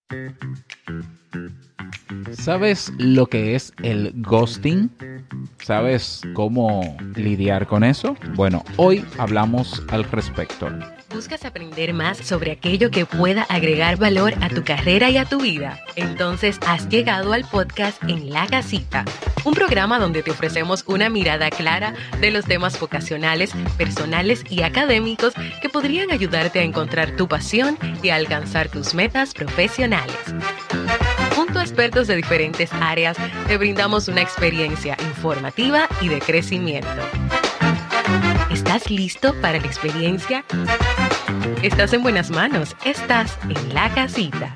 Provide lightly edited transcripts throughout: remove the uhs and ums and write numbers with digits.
¿Sabes lo que es el ghosting? ¿Sabes cómo lidiar con eso? Bueno, hoy hablamos al respecto. ¿Buscas aprender más sobre aquello que pueda agregar valor a tu carrera y a tu vida? Entonces has llegado al podcast En la Casita, un programa donde te ofrecemos una mirada clara de los temas vocacionales, personales y académicos que podrían ayudarte a encontrar tu pasión y a alcanzar tus metas profesionales. Junto a expertos de diferentes áreas, te brindamos una experiencia informativa y de crecimiento. ¿Estás listo para la experiencia? Estás en buenas manos. Estás en la casita.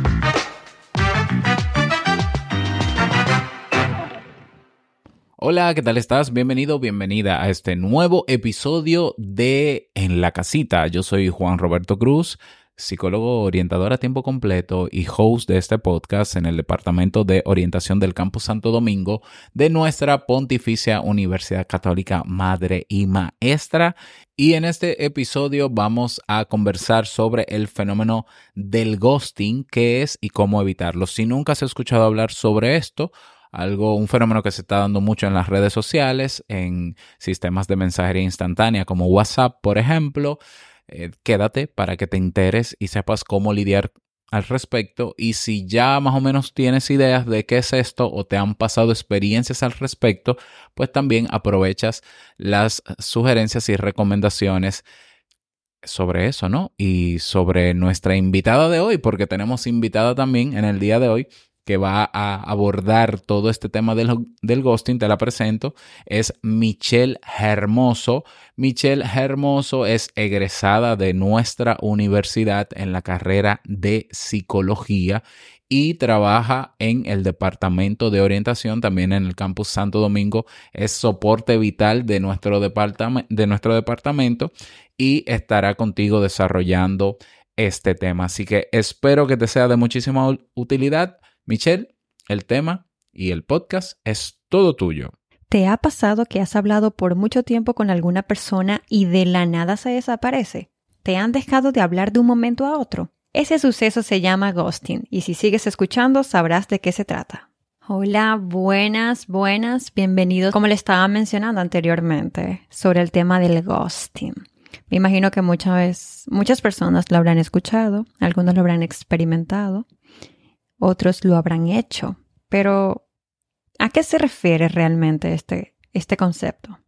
Hola, ¿qué tal estás? Bienvenido, bienvenida a este nuevo episodio de En la Casita. Yo soy Juan Roberto Cruz, psicólogo orientador a tiempo completo y host de este podcast en el Departamento de Orientación del Campus Santo Domingo de nuestra Pontificia Universidad Católica Madre y Maestra. Y en este episodio vamos a conversar sobre el fenómeno del ghosting, qué es y cómo evitarlo. Si nunca has escuchado hablar sobre esto, un fenómeno que se está dando mucho en las redes sociales, en sistemas de mensajería instantánea como WhatsApp, por ejemplo. Quédate para que te enteres y sepas cómo lidiar al respecto. Y si ya más o menos tienes ideas de qué es esto o te han pasado experiencias al respecto, pues también aprovechas las sugerencias y recomendaciones sobre eso, ¿no? Y sobre nuestra invitada de hoy, porque tenemos invitada también en el día de hoy que va a abordar todo este tema del ghosting. Te la presento, es Michelle Hermoso. Michelle Hermoso es egresada de nuestra universidad en la carrera de psicología y trabaja en el departamento de orientación, también en el campus Santo Domingo. Es soporte vital de nuestro departamento y estará contigo desarrollando este tema. Así que espero que te sea de muchísima utilidad. Michelle, el tema y el podcast es todo tuyo. ¿Te ha pasado que has hablado por mucho tiempo con alguna persona y de la nada se desaparece? ¿Te han dejado de hablar de un momento a otro? Ese suceso se llama ghosting y si sigues escuchando sabrás de qué se trata. Hola, buenas, bienvenidos. Como le estaba mencionando anteriormente sobre el tema del ghosting. Me imagino que muchas personas lo habrán escuchado, algunos lo habrán experimentado. Otros lo habrán hecho, pero ¿a qué se refiere realmente este concepto?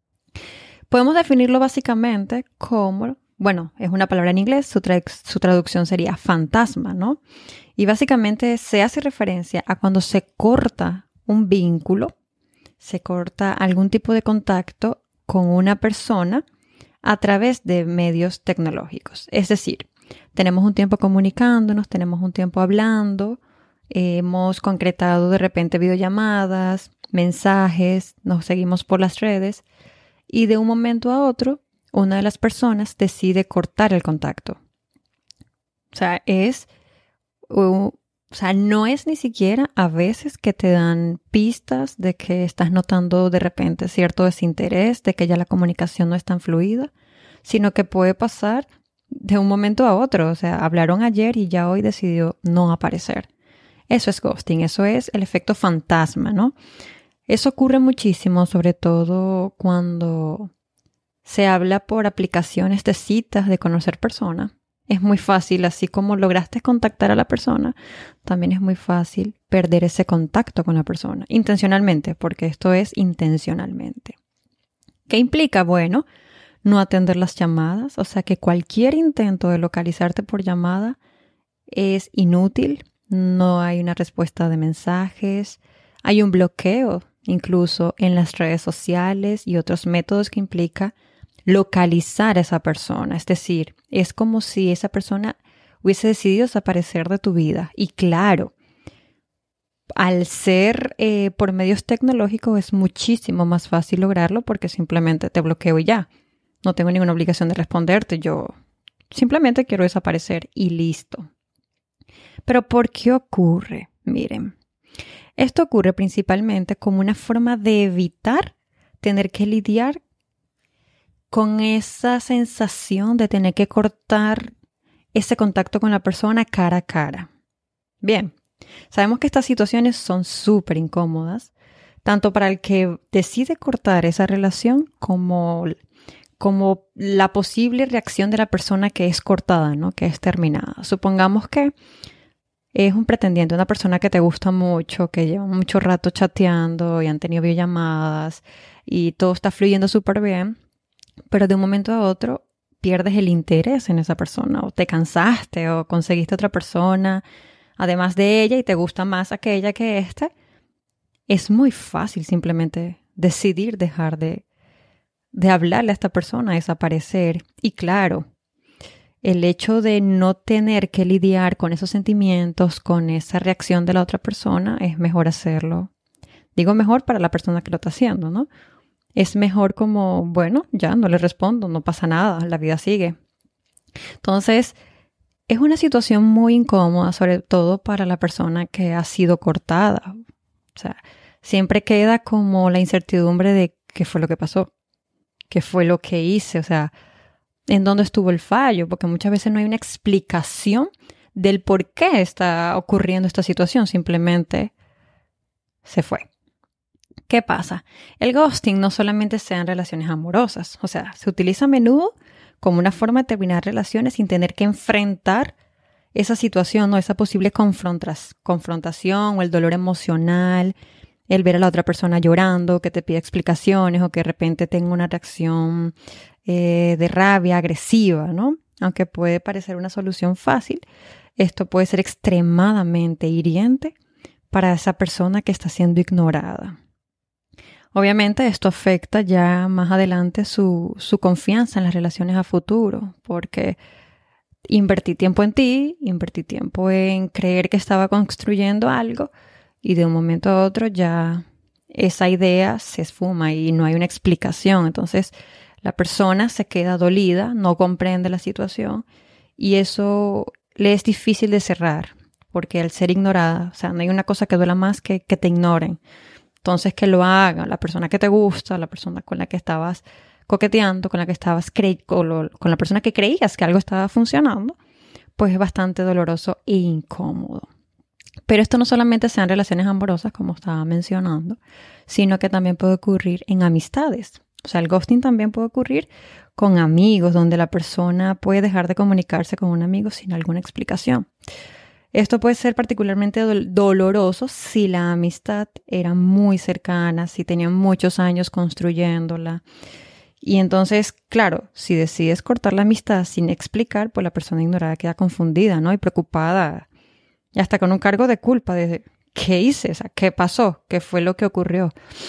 Podemos definirlo básicamente como, es una palabra en inglés, su traducción sería fantasma, ¿no? Y básicamente se hace referencia a cuando se corta un vínculo, se corta algún tipo de contacto con una persona a través de medios tecnológicos. Es decir, tenemos un tiempo comunicándonos, tenemos un tiempo hablando, hemos concretado de repente videollamadas, mensajes, nos seguimos por las redes y de un momento a otro una de las personas decide cortar el contacto. No es ni siquiera a veces que te dan pistas de que estás notando de repente cierto desinterés, de que ya la comunicación no es tan fluida, sino que puede pasar de un momento a otro. O sea, hablaron ayer y ya hoy decidió no aparecer. Eso es ghosting, eso es el efecto fantasma, ¿no? Eso ocurre muchísimo, sobre todo cuando se habla por aplicaciones de citas, de conocer personas. Es muy fácil, así como lograste contactar a la persona, también es muy fácil perder ese contacto con la persona, intencionalmente, porque esto es intencionalmente. ¿Qué implica? Bueno, no atender las llamadas, o sea que cualquier intento de localizarte por llamada es inútil, no hay una respuesta de mensajes, hay un bloqueo incluso en las redes sociales y otros métodos que implica localizar a esa persona. Es decir, es como si esa persona hubiese decidido desaparecer de tu vida. Y claro, al ser por medios tecnológicos es muchísimo más fácil lograrlo porque simplemente te bloqueo y ya. No tengo ninguna obligación de responderte. Yo simplemente quiero desaparecer y listo. Pero ¿por qué ocurre? Miren, esto ocurre principalmente como una forma de evitar tener que lidiar con esa sensación de tener que cortar ese contacto con la persona cara a cara. Bien, sabemos que estas situaciones son súper incómodas, tanto para el que decide cortar esa relación como la posible reacción de la persona que es cortada, ¿no? Que es terminada. Supongamos que es un pretendiente, una persona que te gusta mucho, que lleva mucho rato chateando y han tenido videollamadas y todo está fluyendo súper bien, pero de un momento a otro pierdes el interés en esa persona o te cansaste o conseguiste otra persona además de ella y te gusta más aquella que esta. Es muy fácil simplemente decidir dejar de hablarle a esta persona, desaparecer. Y claro, el hecho de no tener que lidiar con esos sentimientos, con esa reacción de la otra persona, es mejor hacerlo. Digo mejor para la persona que lo está haciendo, ¿no? Es mejor como, bueno, ya no le respondo, no pasa nada, la vida sigue. Entonces, es una situación muy incómoda, sobre todo para la persona que ha sido cortada. O sea, siempre queda como la incertidumbre de qué fue lo que pasó, qué fue lo que hice, o sea, en dónde estuvo el fallo, porque muchas veces no hay una explicación del por qué está ocurriendo esta situación, simplemente se fue. ¿Qué pasa? El ghosting no solamente se da en relaciones amorosas, o sea, se utiliza a menudo como una forma de terminar relaciones sin tener que enfrentar esa situación o esa posible confrontación o el dolor emocional, el ver a la otra persona llorando, que te pide explicaciones o que de repente tenga una reacción de rabia agresiva, ¿no? Aunque puede parecer una solución fácil, esto puede ser extremadamente hiriente para esa persona que está siendo ignorada. Obviamente esto afecta ya más adelante su confianza en las relaciones a futuro, porque invertí tiempo en ti, invertí tiempo en creer que estaba construyendo algo y de un momento a otro ya esa idea se esfuma y no hay una explicación. Entonces la persona se queda dolida, no comprende la situación y eso le es difícil de cerrar porque al ser ignorada, o sea, no hay una cosa que duela más que te ignoren. Entonces que lo haga la persona que te gusta, la persona con la que estabas coqueteando, con la que estabas con la persona que creías que algo estaba funcionando, pues es bastante doloroso e incómodo. Pero esto no solamente se da en relaciones amorosas, como estaba mencionando, sino que también puede ocurrir en amistades. O sea, el ghosting también puede ocurrir con amigos, donde la persona puede dejar de comunicarse con un amigo sin alguna explicación. Esto puede ser particularmente doloroso si la amistad era muy cercana, si tenían muchos años construyéndola. Y entonces, claro, si decides cortar la amistad sin explicar, pues la persona ignorada queda confundida, ¿no? Y preocupada, y hasta con un cargo de culpa de ¿qué hice? O sea, ¿qué pasó? ¿Qué fue lo que ocurrió?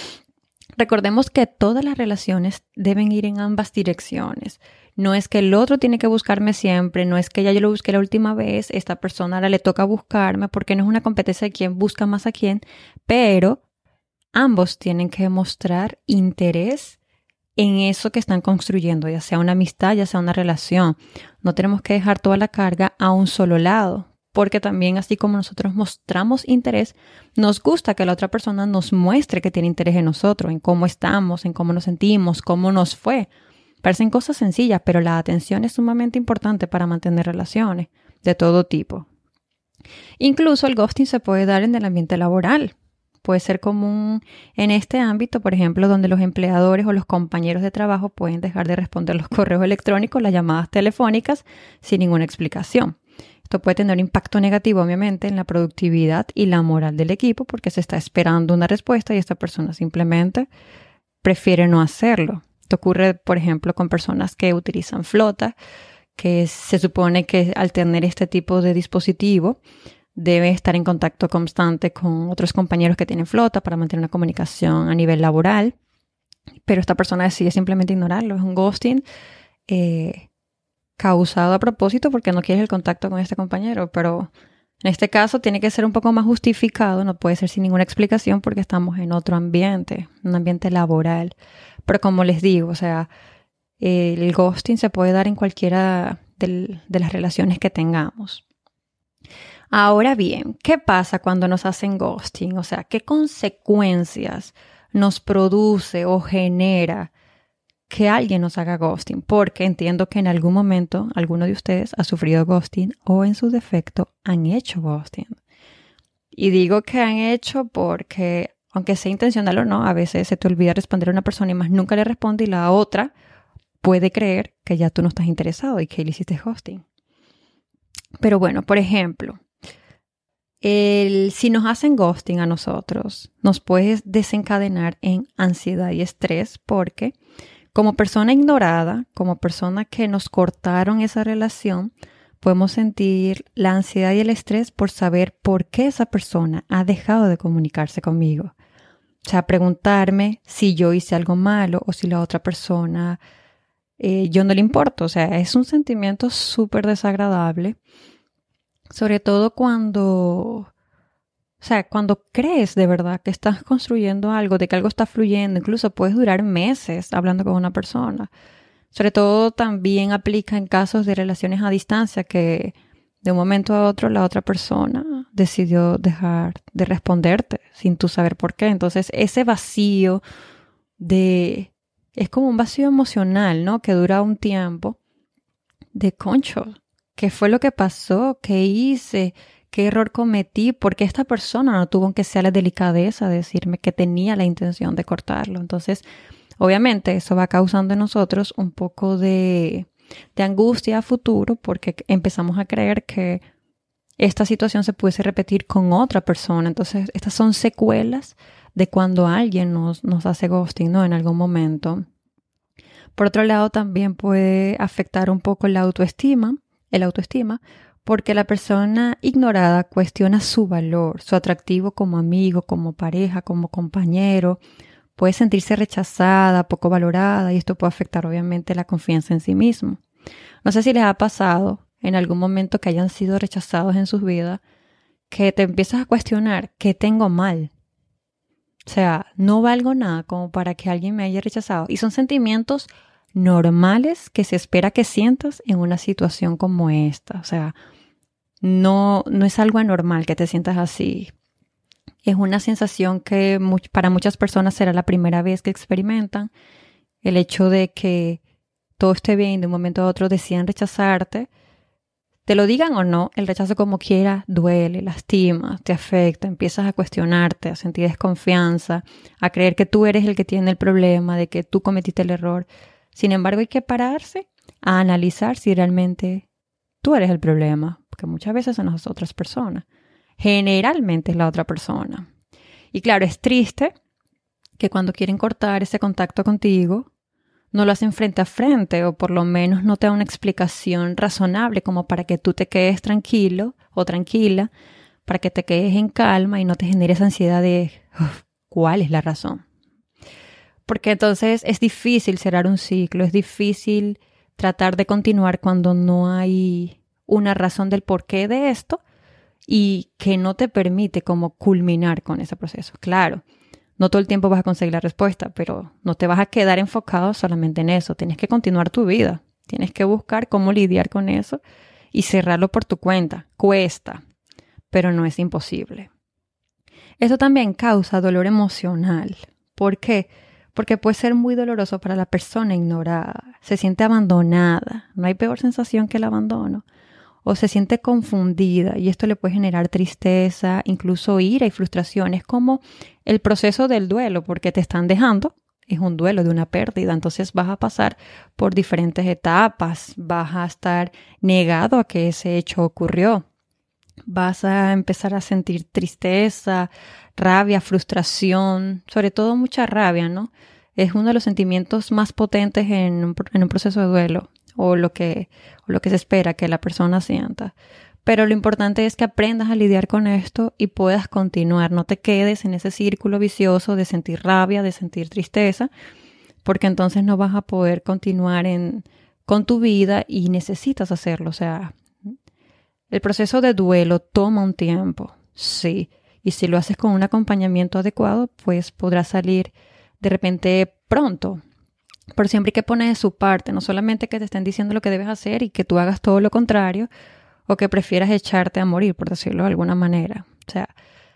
Recordemos que todas las relaciones deben ir en ambas direcciones. No es que el otro tiene que buscarme siempre, no es que ya yo lo busqué la última vez, esta persona ahora le toca buscarme, porque no es una competencia de quién busca más a quién, pero ambos tienen que mostrar interés en eso que están construyendo, ya sea una amistad, ya sea una relación. No tenemos que dejar toda la carga a un solo lado, porque también así como nosotros mostramos interés, nos gusta que la otra persona nos muestre que tiene interés en nosotros, en cómo estamos, en cómo nos sentimos, cómo nos fue. Parecen cosas sencillas, pero la atención es sumamente importante para mantener relaciones de todo tipo. Incluso el ghosting se puede dar en el ambiente laboral. Puede ser común en este ámbito, por ejemplo, donde los empleadores o los compañeros de trabajo pueden dejar de responder los correos electrónicos, las llamadas telefónicas, sin ninguna explicación. Esto puede tener un impacto negativo, obviamente, en la productividad y la moral del equipo porque se está esperando una respuesta y esta persona simplemente prefiere no hacerlo. Esto ocurre, por ejemplo, con personas que utilizan flota, que se supone que al tener este tipo de dispositivo debe estar en contacto constante con otros compañeros que tienen flota para mantener una comunicación a nivel laboral, pero esta persona decide simplemente ignorarlo. Es un ghosting causado a propósito porque no quieres el contacto con este compañero, pero en este caso tiene que ser un poco más justificado, no puede ser sin ninguna explicación porque estamos en otro ambiente, un ambiente laboral. Pero como les digo, o sea, el ghosting se puede dar en cualquiera de las relaciones que tengamos. Ahora bien, ¿qué pasa cuando nos hacen ghosting? O sea, ¿qué consecuencias nos produce o genera que alguien nos haga ghosting? Porque entiendo que en algún momento alguno de ustedes ha sufrido ghosting o en su defecto han hecho ghosting. Y digo que han hecho porque, aunque sea intencional o no, a veces se te olvida responder a una persona y más nunca le responde y la otra puede creer que ya tú no estás interesado y que le hiciste ghosting. Pero bueno, por ejemplo, si nos hacen ghosting a nosotros, nos puede desencadenar en ansiedad y estrés porque como persona ignorada, como persona que nos cortaron esa relación, podemos sentir la ansiedad y el estrés por saber por qué esa persona ha dejado de comunicarse conmigo. O sea, preguntarme si yo hice algo malo o si la otra persona yo no le importo. O sea, es un sentimiento súper desagradable, sobre todo cuando crees de verdad que estás construyendo algo, de que algo está fluyendo, incluso puedes durar meses hablando con una persona. Sobre todo también aplica en casos de relaciones a distancia que de un momento a otro la otra persona decidió dejar de responderte sin tú saber por qué. Entonces ese vacío es como un vacío emocional, ¿no? Que dura un tiempo de concho. ¿Qué fue lo que pasó? ¿Qué hice? ¿Qué error cometí? ¿Por qué esta persona no tuvo que sea la delicadeza de decirme que tenía la intención de cortarlo? Entonces, obviamente, eso va causando en nosotros un poco de angustia a futuro porque empezamos a creer que esta situación se pudiese repetir con otra persona. Entonces, estas son secuelas de cuando alguien nos hace ghosting, ¿no? En algún momento. Por otro lado, también puede afectar un poco el autoestima, porque la persona ignorada cuestiona su valor, su atractivo como amigo, como pareja, como compañero. Puede sentirse rechazada, poco valorada y esto puede afectar obviamente la confianza en sí mismo. No sé si les ha pasado en algún momento que hayan sido rechazados en sus vidas, que te empiezas a cuestionar qué tengo mal. O sea, no valgo nada como para que alguien me haya rechazado. Y son sentimientos normales que se espera que sientas en una situación como esta. O sea, no es algo anormal que te sientas así. Es una sensación que para muchas personas será la primera vez que experimentan. El hecho de que todo esté bien, de un momento a otro decidan rechazarte. Te lo digan o no, el rechazo como quiera duele, lastima, te afecta, empiezas a cuestionarte, a sentir desconfianza, a creer que tú eres el que tiene el problema, de que tú cometiste el error. Sin embargo, hay que pararse a analizar si realmente tú eres el problema, porque muchas veces son las otras personas. Generalmente es la otra persona. Y claro, es triste que cuando quieren cortar ese contacto contigo, no lo hacen frente a frente o por lo menos no te da una explicación razonable como para que tú te quedes tranquilo o tranquila, para que te quedes en calma y no te genere esa ansiedad de ¿cuál es la razón? Porque entonces es difícil cerrar un ciclo, es difícil tratar de continuar cuando no hay una razón del porqué de esto y que no te permite como culminar con ese proceso. Claro, no todo el tiempo vas a conseguir la respuesta, pero no te vas a quedar enfocado solamente en eso. Tienes que continuar tu vida. Tienes que buscar cómo lidiar con eso y cerrarlo por tu cuenta. Cuesta, pero no es imposible. Eso también causa dolor emocional. ¿Por qué? Porque puede ser muy doloroso para la persona ignorada. Se siente abandonada. No hay peor sensación que el abandono. O se siente confundida y esto le puede generar tristeza, incluso ira y frustración. Es como el proceso del duelo, porque te están dejando, es un duelo de una pérdida. Entonces vas a pasar por diferentes etapas, vas a estar negado a que ese hecho ocurrió. Vas a empezar a sentir tristeza, rabia, frustración, sobre todo mucha rabia, ¿no? Es uno de los sentimientos más potentes en un proceso de duelo. O lo que se espera que la persona sienta. Pero lo importante es que aprendas a lidiar con esto y puedas continuar. No te quedes en ese círculo vicioso de sentir rabia, de sentir tristeza, porque entonces no vas a poder continuar con tu vida y necesitas hacerlo. O sea, el proceso de duelo toma un tiempo, sí. Y si lo haces con un acompañamiento adecuado, pues podrás salir de repente pronto. Pero siempre hay que poner de su parte, no solamente que te estén diciendo lo que debes hacer y que tú hagas todo lo contrario o que prefieras echarte a morir, por decirlo de alguna manera. O sea,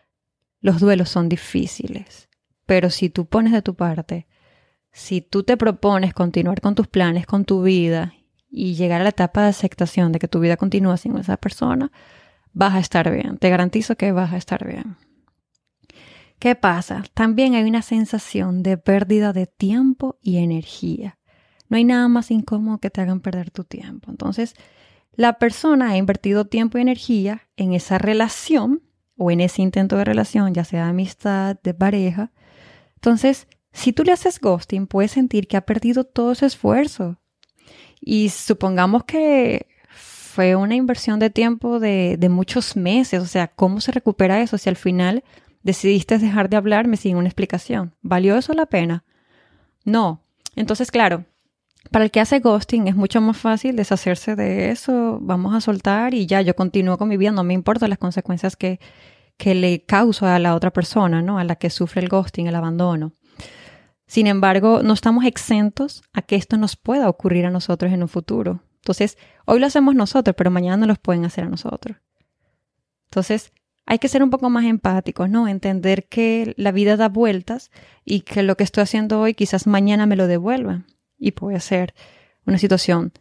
los duelos son difíciles, pero si tú pones de tu parte, si tú te propones continuar con tus planes, con tu vida y llegar a la etapa de aceptación de que tu vida continúa sin esa persona, vas a estar bien. Te garantizo que vas a estar bien. ¿Qué pasa? También hay una sensación de pérdida de tiempo y energía. No hay nada más incómodo que te hagan perder tu tiempo. Entonces, la persona ha invertido tiempo y energía en esa relación o en ese intento de relación, ya sea de amistad, de pareja. Entonces, si tú le haces ghosting, puedes sentir que ha perdido todo ese esfuerzo. Y supongamos que fue una inversión de tiempo de muchos meses. O sea, ¿cómo se recupera eso si al final decidiste dejar de hablarme sin una explicación? ¿Valió eso la pena? No. Entonces, claro, para el que hace ghosting es mucho más fácil deshacerse de eso. Vamos a soltar y ya, yo continúo con mi vida. No me importan las consecuencias que le causo a la otra persona, ¿no? A la que sufre el ghosting, el abandono. Sin embargo, no estamos exentos a que esto nos pueda ocurrir a nosotros en un futuro. Entonces, hoy lo hacemos nosotros, pero mañana no lo pueden hacer a nosotros. Entonces, hay que ser un poco más empáticos, ¿no? Entender que la vida da vueltas y que lo que estoy haciendo hoy quizás mañana me lo devuelva. Y puede ser una situación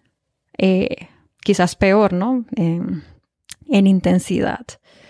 quizás peor, ¿no? En intensidad.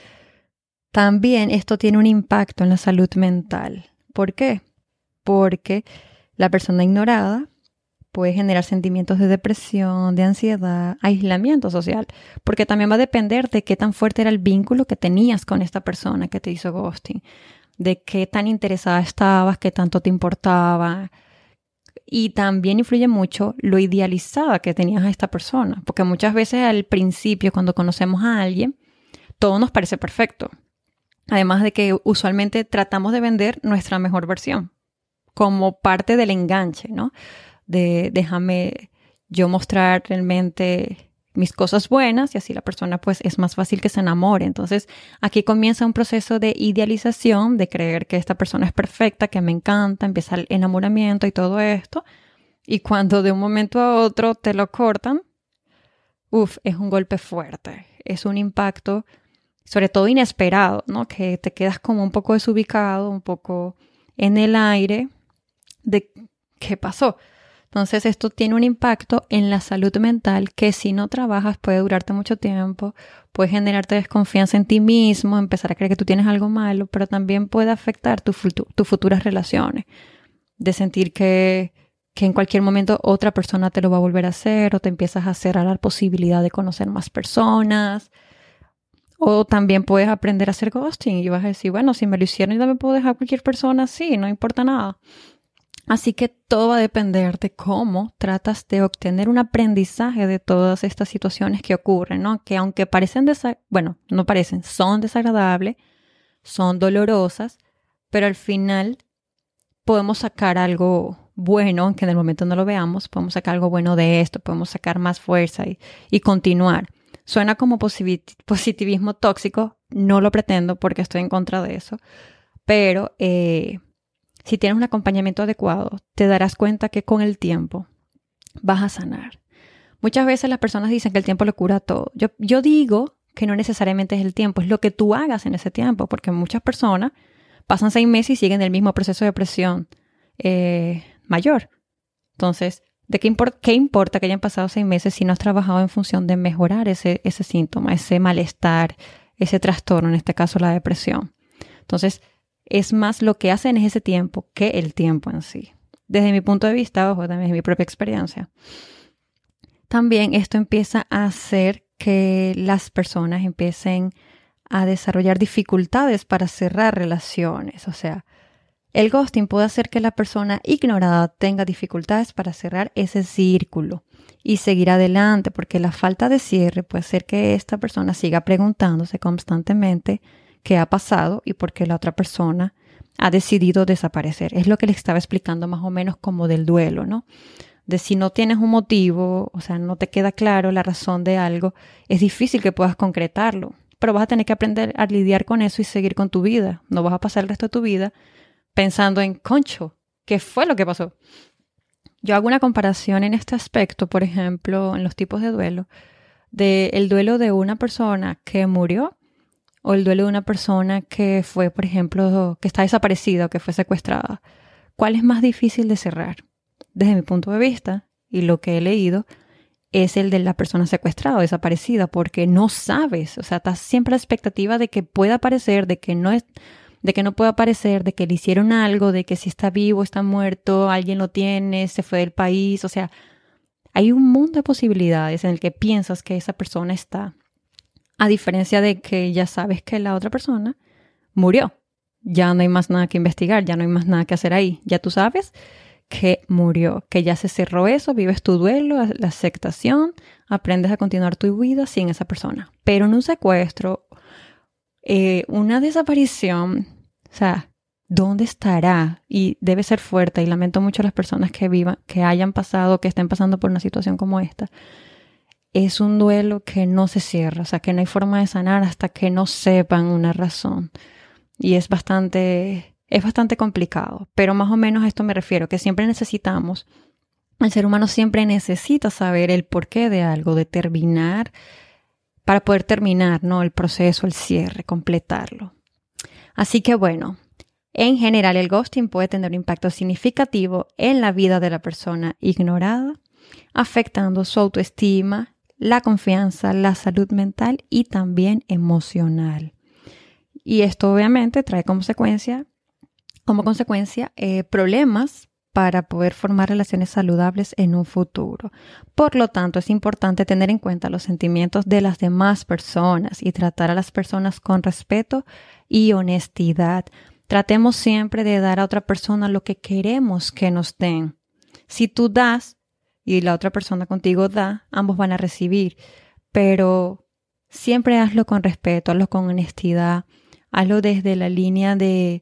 También esto tiene un impacto en la salud mental. ¿Por qué? Porque la persona ignorada puede generar sentimientos de depresión, de ansiedad, aislamiento social, porque también va a depender de qué tan fuerte era el vínculo que tenías con esta persona que te hizo ghosting, de qué tan interesada estabas, qué tanto te importaba. Y también influye mucho lo idealizada que tenías a esta persona, porque muchas veces al principio, cuando conocemos a alguien, todo nos parece perfecto. Además de que usualmente tratamos de vender nuestra mejor versión como parte del enganche, ¿no? De déjame yo mostrar realmente mis cosas buenas y así la persona pues es más fácil que se enamore. Entonces aquí comienza un proceso de idealización, de creer que esta persona es perfecta, que me encanta, empieza el enamoramiento y todo esto. Y cuando de un momento a otro te lo cortan, es un golpe fuerte, es un impacto sobre todo inesperado, ¿no? Que te quedas como un poco desubicado, un poco en el aire de qué pasó. Entonces esto tiene un impacto en la salud mental que si no trabajas puede durarte mucho tiempo, puede generarte desconfianza en ti mismo, empezar a creer que tú tienes algo malo, pero también puede afectar tus futuras relaciones, de sentir que en cualquier momento otra persona te lo va a volver a hacer o te empiezas a cerrar la posibilidad de conocer más personas. O también puedes aprender a hacer ghosting y vas a decir, bueno, si me lo hicieron yo también puedo dejar a cualquier persona así, no importa nada. Así que todo va a depender de cómo tratas de obtener un aprendizaje de todas estas situaciones que ocurren, ¿no? Que aunque parecen, no parecen, son desagradables, son dolorosas, pero al final podemos sacar algo bueno, aunque en el momento no lo veamos, podemos sacar algo bueno de esto, podemos sacar más fuerza y continuar. Suena como positivismo tóxico, no lo pretendo porque estoy en contra de eso, pero si tienes un acompañamiento adecuado, te darás cuenta que con el tiempo vas a sanar. Muchas veces las personas dicen que el tiempo lo cura todo. Yo digo que no necesariamente es el tiempo, es lo que tú hagas en ese tiempo, porque muchas personas pasan 6 meses y siguen el mismo proceso de depresión mayor. Entonces, ¿de qué importa que hayan pasado 6 meses si no has trabajado en función de mejorar ese síntoma, ese malestar, ese trastorno, en este caso la depresión? Entonces, es más lo que hacen en ese tiempo que el tiempo en sí. Desde mi punto de vista, ojo, también es mi propia experiencia. También esto empieza a hacer que las personas empiecen a desarrollar dificultades para cerrar relaciones. O sea, el ghosting puede hacer que la persona ignorada tenga dificultades para cerrar ese círculo y seguir adelante, porque la falta de cierre puede hacer que esta persona siga preguntándose constantemente qué ha pasado y por qué la otra persona ha decidido desaparecer. Es lo que les estaba explicando más o menos como del duelo, ¿no? De si no tienes un motivo, o sea, no te queda claro la razón de algo, es difícil que puedas concretarlo, pero vas a tener que aprender a lidiar con eso y seguir con tu vida. No vas a pasar el resto de tu vida pensando en, concho, ¿qué fue lo que pasó? Yo hago una comparación en este aspecto, por ejemplo, en los tipos de duelo, del duelo de una persona que murió o el duelo de una persona que fue, por ejemplo, que está desaparecida o que fue secuestrada. ¿Cuál es más difícil de cerrar? Desde mi punto de vista y lo que he leído, es el de la persona secuestrada o desaparecida, porque no sabes, o sea, estás siempre a la expectativa de que pueda aparecer, de que no pueda aparecer, de que le hicieron algo, de que si está vivo, está muerto, alguien lo tiene, se fue del país, o sea, hay un mundo de posibilidades en el que piensas que esa persona está, a diferencia de que ya sabes que la otra persona murió. Ya no hay más nada que investigar, ya no hay más nada que hacer ahí. Ya tú sabes que murió, que ya se cerró eso, vives tu duelo, la aceptación, aprendes a continuar tu vida sin esa persona. Pero en un secuestro, una desaparición, o sea, ¿dónde estará? Y debe ser fuerte, y lamento mucho a las personas que hayan pasado, que estén pasando por una situación como esta. Es un duelo que no se cierra, o sea, que no hay forma de sanar hasta que no sepan una razón. Y es bastante complicado, pero más o menos a esto me refiero, que siempre necesitamos, el ser humano siempre necesita saber el porqué de algo, para poder terminar, ¿no? El proceso, el cierre, completarlo. Así que bueno, en general el ghosting puede tener un impacto significativo en la vida de la persona ignorada, afectando su autoestima, la confianza, la salud mental y también emocional. Y esto obviamente trae como consecuencia problemas para poder formar relaciones saludables en un futuro. Por lo tanto, es importante tener en cuenta los sentimientos de las demás personas y tratar a las personas con respeto y honestidad. Tratemos siempre de dar a otra persona lo que queremos que nos den. Si tú das y la otra persona contigo da, ambos van a recibir, pero siempre hazlo con respeto, hazlo con honestidad. Hazlo desde la línea del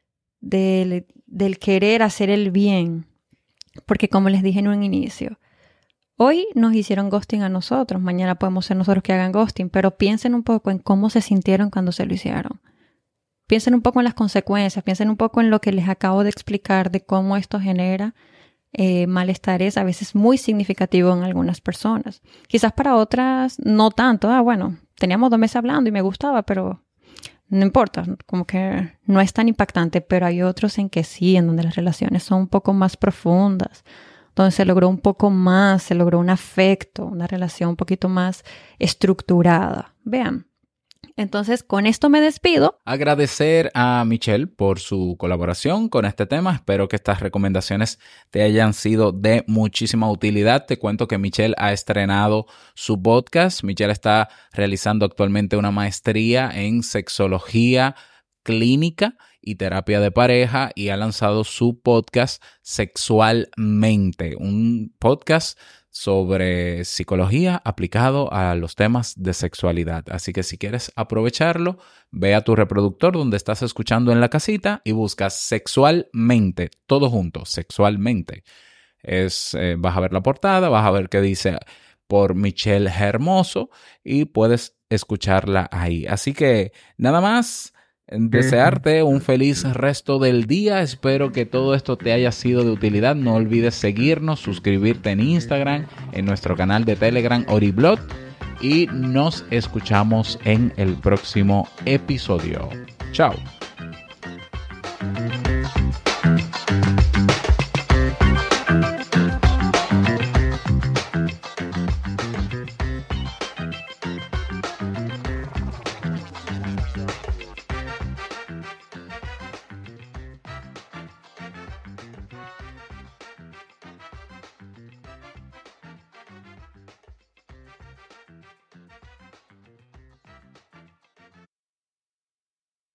querer hacer el bien. Porque como les dije en un inicio, hoy nos hicieron ghosting a nosotros, mañana podemos ser nosotros que hagan ghosting, pero piensen un poco en cómo se sintieron cuando se lo hicieron. Piensen un poco en las consecuencias, piensen un poco en lo que les acabo de explicar de cómo esto genera malestares a veces muy significativos en algunas personas. Quizás para otras no tanto. Bueno, teníamos 2 meses hablando y me gustaba, pero no importa, como que no es tan impactante, pero hay otros en que sí, en donde las relaciones son un poco más profundas, donde se logró un poco más, se logró un afecto, una relación un poquito más estructurada. Vean. Entonces, con esto me despido. Agradecer a Michelle por su colaboración con este tema. Espero que estas recomendaciones te hayan sido de muchísima utilidad. Te cuento que Michelle ha estrenado su podcast. Michelle está realizando actualmente una maestría en sexología clínica y terapia de pareja y ha lanzado su podcast Sexualmente, un podcast sobre psicología aplicado a los temas de sexualidad. Así que si quieres aprovecharlo, ve a tu reproductor donde estás escuchando en la casita y buscas Sexualmente, todo junto, Sexualmente. Vas a ver la portada, vas a ver que dice por Michelle Hermoso y puedes escucharla ahí. Así que nada más. Desearte un feliz resto del día. Espero que todo esto te haya sido de utilidad. No olvides seguirnos, suscribirte en Instagram, en nuestro canal de Telegram Oriblog y nos escuchamos en el próximo episodio. Chao.